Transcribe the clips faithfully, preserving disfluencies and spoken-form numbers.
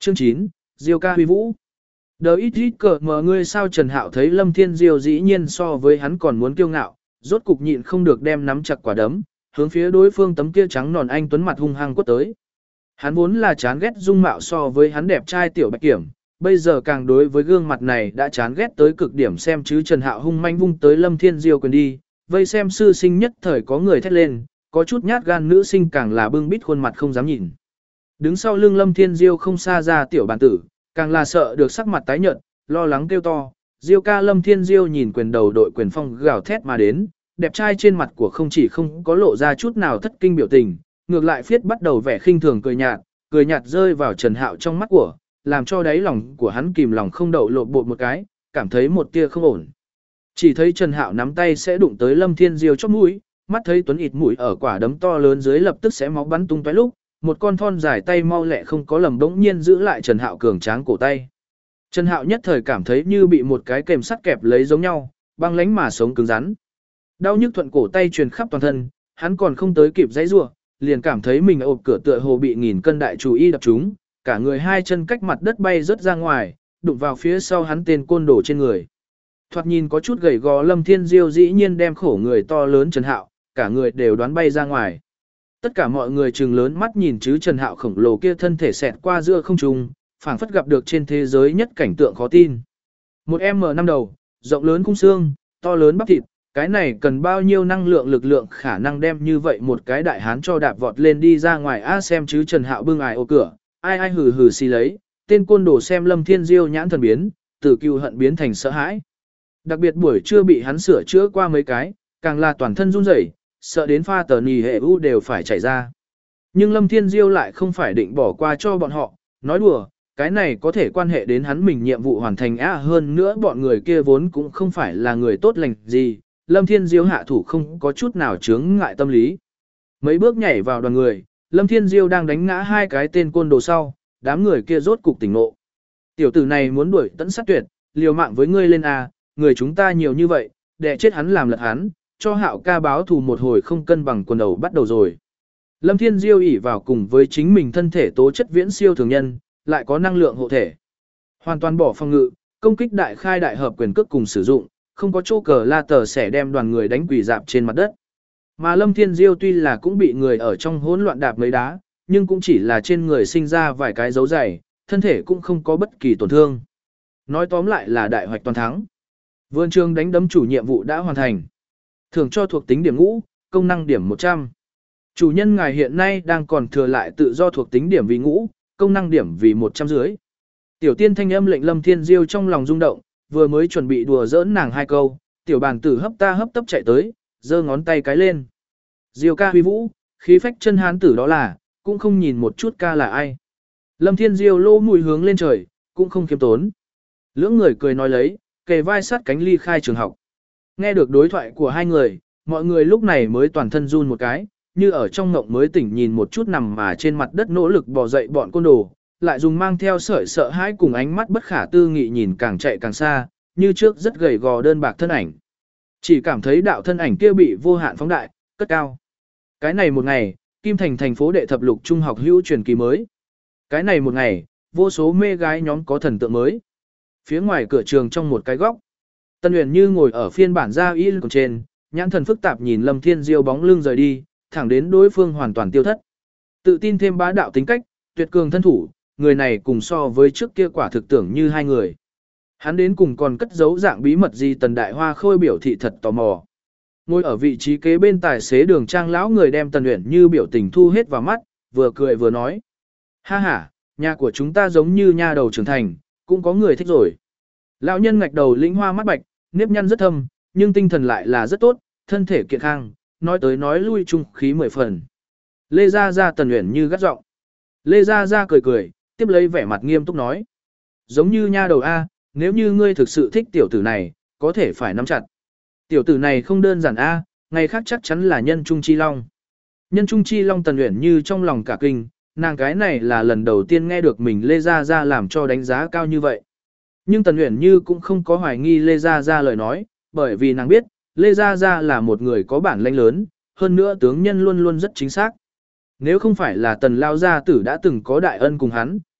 Chương chín, Diêu ca huy vũ. Đờ ít ít cờ mờ ngươi sao Trần Hạo thấy Lâm Thiên Diêu dĩ nhiên so với hắn còn muốn kiêu ngạo, rốt cục nhịn không được đem nắm chặt quả đấm, hướng phía đối phương tấm kia trắng nòn anh tuấn mặt hung hăng quất tới. Hắn vốn là chán ghét dung mạo so với hắn đẹp trai tiểu bạch kiểm, bây giờ càng đối với gương mặt này đã chán ghét tới cực điểm xem chứ Trần Hạo hung manh vung tới Lâm Thiên Diêu quyền đi, vây xem sư sinh nhất thời có người thét lên, có chút nhát gan nữ sinh càng là bưng bít khuôn mặt không dám nhìn. Đứng sau lưng Lâm Thiên Diêu không xa ra tiểu bản tử, càng là sợ được sắc mặt tái nhợt, lo lắng kêu to, Diêu ca. Lâm Thiên Diêu nhìn quyền đầu đội quyền phong gào thét mà đến, đẹp trai trên mặt của không chỉ không có lộ ra chút nào thất kinh biểu tình, ngược lại phiết bắt đầu vẻ khinh thường cười nhạt, cười nhạt rơi vào Trần Hạo trong mắt của, làm cho đáy lòng của hắn kìm lòng không đậu lộn bột một cái, cảm thấy một tia không ổn. Chỉ thấy Trần Hạo nắm tay sẽ đụng tới Lâm Thiên Diêu chóp mũi, mắt thấy Tuấn ịt mũi ở quả đấm to lớn dưới lập tức sẽ máu bắn tung tóe lúc, một con thon dài tay mau lẹ không có lầm bỗng nhiên giữ lại Trần Hạo cường tráng cổ tay. Trần Hạo nhất thời cảm thấy như bị một cái kềm sắt kẹp lấy giống nhau, băng lánh mà sống cứng rắn. Đau nhức thuận cổ tay truyền khắp toàn thân, hắn còn không tới kịp giãy giụa, liền cảm thấy mình ộp cửa tựa hồ bị nghìn cân đại chủ y đập trúng, cả người hai chân cách mặt đất bay rớt ra ngoài, đụng vào phía sau hắn tên côn đồ trên người. Thoạt nhìn có chút gầy gò Lâm Thiên Diêu dĩ nhiên đem khổ người to lớn Trần Hạo, cả người đều đoán bay ra ngoài. Tất cả mọi người trừng lớn mắt nhìn chứ Trần Hạo khổng lồ kia thân thể xẹt qua giữa không trung, phảng phất gặp được trên thế giới nhất cảnh tượng khó tin. Một em năm đầu, rộng lớn khung xương, to lớn bắp thịt, cái này cần bao nhiêu năng lượng lực lượng khả năng đem như vậy một cái đại hán cho đạp vọt lên đi ra ngoài a xem chứ Trần Hạo bưng ải ô cửa, ai ai hừ hừ xì lấy, tên côn đồ xem Lâm Thiên Diêu nhãn thần biến, từ cừu hận biến thành sợ hãi. Đặc biệt buổi trưa bị hắn sửa chữa qua mấy cái, càng là toàn thân run rẩy, sợ đến pha tờ nì hệ u đều phải chảy ra. Nhưng Lâm Thiên Diêu lại không phải định bỏ qua cho bọn họ, nói đùa, cái này có thể quan hệ đến hắn mình nhiệm vụ hoàn thành á hơn nữa bọn người kia vốn cũng không phải là người tốt lành gì, Lâm Thiên Diêu hạ thủ không có chút nào chướng ngại tâm lý. Mấy bước nhảy vào đoàn người, Lâm Thiên Diêu đang đánh ngã hai cái tên côn đồ sau, đám người kia rốt cục tỉnh ngộ. Tiểu tử này muốn đuổi tận sát tuyệt, liều mạng với ngươi lên a, người chúng ta nhiều như vậy, để chết hắn làm lật hắn, cho Hạo ca báo thù một hồi không cân bằng quần đầu bắt đầu rồi. Lâm Thiên Diêu ỷ vào cùng với chính mình thân thể tố chất viễn siêu thường nhân, lại có năng lượng hộ thể. Hoàn toàn bỏ phòng ngự, công kích đại khai đại hợp quyền cước cùng sử dụng, không có chỗ cờ la tờ sẽ đem đoàn người đánh quỷ dạp trên mặt đất. Mà Lâm Thiên Diêu tuy là cũng bị người ở trong hỗn loạn đạp mấy đá, nhưng cũng chỉ là trên người sinh ra vài cái dấu dày, thân thể cũng không có bất kỳ tổn thương. Nói tóm lại là đại hoạch toàn thắng. Vườn trường đánh đấm chủ nhiệm vụ đã hoàn thành. Thưởng cho thuộc tính điểm ngũ, công năng điểm một trăm. Chủ nhân ngài hiện nay đang còn thừa lại tự do thuộc tính điểm vì ngũ, công năng điểm vì một trăm dưới. Tiểu tiên thanh âm lệnh Lâm Thiên Diêu trong lòng rung động, vừa mới chuẩn bị đùa giỡn nàng hai câu, tiểu bàn tử hấp ta hấp tấp chạy tới, giơ ngón tay cái lên. Diêu ca huy vũ, khí phách chân hán tử đó là, cũng không nhìn một chút ca là ai. Lâm Thiên Diêu lô mùi hướng lên trời, cũng không khiêm tốn. Lưỡng người cười nói lấy, kề vai sát cánh ly khai trường học. Nghe được đối thoại của hai người, mọi người lúc này mới toàn thân run một cái, như ở trong ngộng mới tỉnh nhìn một chút nằm mà trên mặt đất nỗ lực bò dậy bọn côn đồ, lại dùng mang theo sợi sợ hãi cùng ánh mắt bất khả tư nghị nhìn càng chạy càng xa, như trước rất gầy gò đơn bạc thân ảnh. Chỉ cảm thấy đạo thân ảnh kia bị vô hạn phóng đại, cất cao. Cái này một ngày, Kim Thành thành phố đệ thập lục trung học hữu truyền kỳ mới. Cái này một ngày, vô số mê gái nhóm có thần tượng mới. Phía ngoài cửa trường trong một cái góc, Tân Uyển Như ngồi ở phiên bản gia y còn trên, nhãn thần phức tạp nhìn Lâm Thiên Diêu bóng lưng rời đi, thẳng đến đối phương hoàn toàn tiêu thất. Tự tin thêm bá đạo tính cách, tuyệt cường thân thủ, người này cùng so với trước kia quả thực tưởng như hai người. Hắn đến cùng còn cất giấu dạng bí mật gì Tần Đại Hoa Khôi biểu thị thật tò mò. Ngồi ở vị trí kế bên tài xế đường trang lão người đem Tần Uyển Như biểu tình thu hết vào mắt, vừa cười vừa nói. Ha ha, nhà của chúng ta giống như nha đầu trưởng thành, cũng có người thích rồi. Lão nhân ngạch đầu lĩnh hoa mắt bạch, nếp nhăn rất thâm, nhưng tinh thần lại là rất tốt, thân thể kiện khang, nói tới nói lui trung khí mười phần. Lê Gia Gia Tần Uyển Như gắt giọng. Lê Gia Gia cười cười, tiếp lấy vẻ mặt nghiêm túc nói. Giống như nha đầu A, nếu như ngươi thực sự thích tiểu tử này, có thể phải nắm chặt. Tiểu tử này không đơn giản A, ngày khác chắc chắn là nhân trung chi long. Nhân trung chi long Tần Uyển Như trong lòng cả kinh, nàng cái này là lần đầu tiên nghe được mình Lê Gia Gia làm cho đánh giá cao như vậy. Nhưng Tần Uyển Như cũng không có hoài nghi Lê Gia Gia lời nói, bởi vì nàng biết, Lê Gia Gia là một người có bản lĩnh lớn, hơn nữa tướng nhân luôn luôn rất chính xác. Nếu không phải là Tần Lao Gia Tử đã từng có đại ân cùng hắn,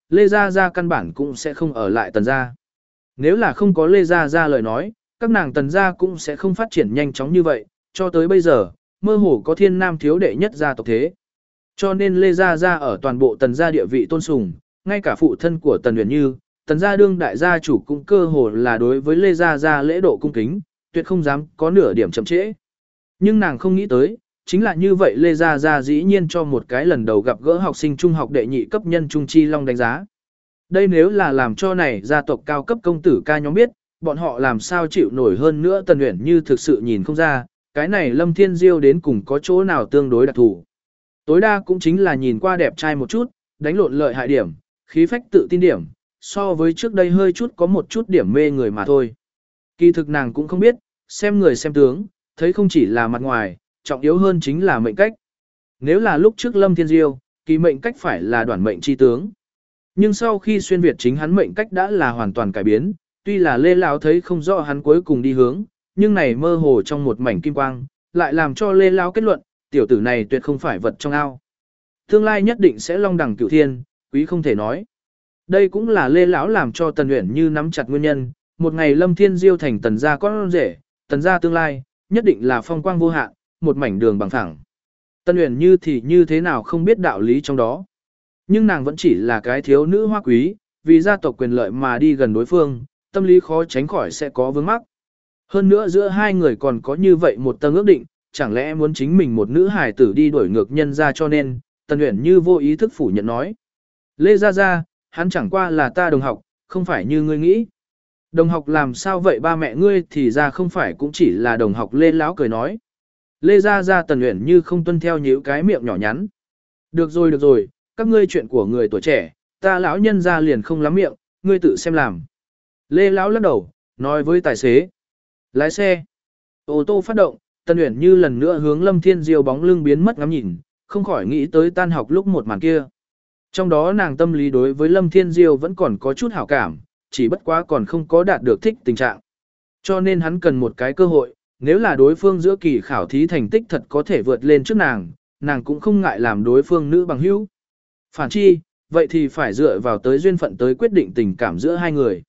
Lê Gia Gia căn bản cũng sẽ không ở lại Tần Gia. Nếu là không có Lê Gia Gia lời nói, các nàng Tần Gia cũng sẽ không phát triển nhanh chóng như vậy, cho tới bây giờ, mơ hồ có thiên nam thiếu đệ nhất gia tộc thế. Cho nên Lê Gia Gia ở toàn bộ Tần Gia địa vị tôn sùng, ngay cả phụ thân của Tần Uyển Như, Tần Gia đương đại gia chủ cũng cơ hồ là đối với Lê Gia Gia lễ độ cung kính, tuyệt không dám có nửa điểm chậm trễ. Nhưng nàng không nghĩ tới, chính là như vậy Lê Gia Gia dĩ nhiên cho một cái lần đầu gặp gỡ học sinh trung học đệ nhị cấp nhân trung chi long đánh giá. Đây nếu là làm cho này gia tộc cao cấp công tử ca nhóm biết, bọn họ làm sao chịu nổi hơn nữa. Tần Uyển Như thực sự nhìn không ra, cái này Lâm Thiên Diêu đến cùng có chỗ nào tương đối đặc thù. Tối đa cũng chính là nhìn qua đẹp trai một chút, đánh lộn lợi hại điểm, khí phách tự tin điểm, so với trước đây hơi chút có một chút điểm mê người mà thôi. Kỳ thực nàng cũng không biết, xem người xem tướng, thấy không chỉ là mặt ngoài, trọng yếu hơn chính là mệnh cách. Nếu là lúc trước Lâm Thiên Diêu, kỳ mệnh cách phải là đoản mệnh chi tướng. Nhưng sau khi xuyên Việt chính hắn mệnh cách đã là hoàn toàn cải biến, tuy là Lê Lão thấy không rõ hắn cuối cùng đi hướng, nhưng này mơ hồ trong một mảnh kim quang, lại làm cho Lê Lão kết luận, tiểu tử này tuyệt không phải vật trong ao. Tương lai nhất định sẽ long đẳng cửu thiên, quý không thể nói. Đây cũng là Lê Lão làm cho Tần Uyển Như nắm chặt nguyên nhân, một ngày Lâm Thiên Diêu thành Tần gia con rể, Tần gia tương lai, nhất định là phong quang vô hạn, một mảnh đường bằng phẳng. Tần Uyển Như thì như thế nào không biết đạo lý trong đó. Nhưng nàng vẫn chỉ là cái thiếu nữ hoa quý, vì gia tộc quyền lợi mà đi gần đối phương, tâm lý khó tránh khỏi sẽ có vướng mắc. Hơn nữa giữa hai người còn có như vậy một tầng ước định, chẳng lẽ muốn chính mình một nữ hài tử đi đuổi ngược nhân ra, cho nên, Tần Uyển Như vô ý thức phủ nhận nói. Lê Gia Gia, hắn chẳng qua là ta đồng học, không phải như ngươi nghĩ. Đồng học làm sao vậy, ba mẹ ngươi thì ra không phải cũng chỉ là đồng học. Lê Lão cười nói. Lê Gia Gia Tần Uyển Như không tuân theo nhíu cái miệng nhỏ nhắn. Được rồi được rồi, các ngươi chuyện của người tuổi trẻ, ta lão nhân ra liền không lắm miệng, ngươi tự xem làm. Lê Lão lắc đầu, nói với tài xế. Lái xe. Ô tô phát động, Tần Uyển Như lần nữa hướng Lâm Thiên Diêu bóng lưng biến mất ngắm nhìn, không khỏi nghĩ tới tan học lúc một màn kia. Trong đó nàng tâm lý đối với Lâm Thiên Diêu vẫn còn có chút hảo cảm, chỉ bất quá còn không có đạt được thích tình trạng. Cho nên hắn cần một cái cơ hội, nếu là đối phương giữa kỳ khảo thí thành tích thật có thể vượt lên trước nàng, nàng cũng không ngại làm đối phương nữ bằng hữu. Phản chi, vậy thì phải dựa vào tới duyên phận tới quyết định tình cảm giữa hai người.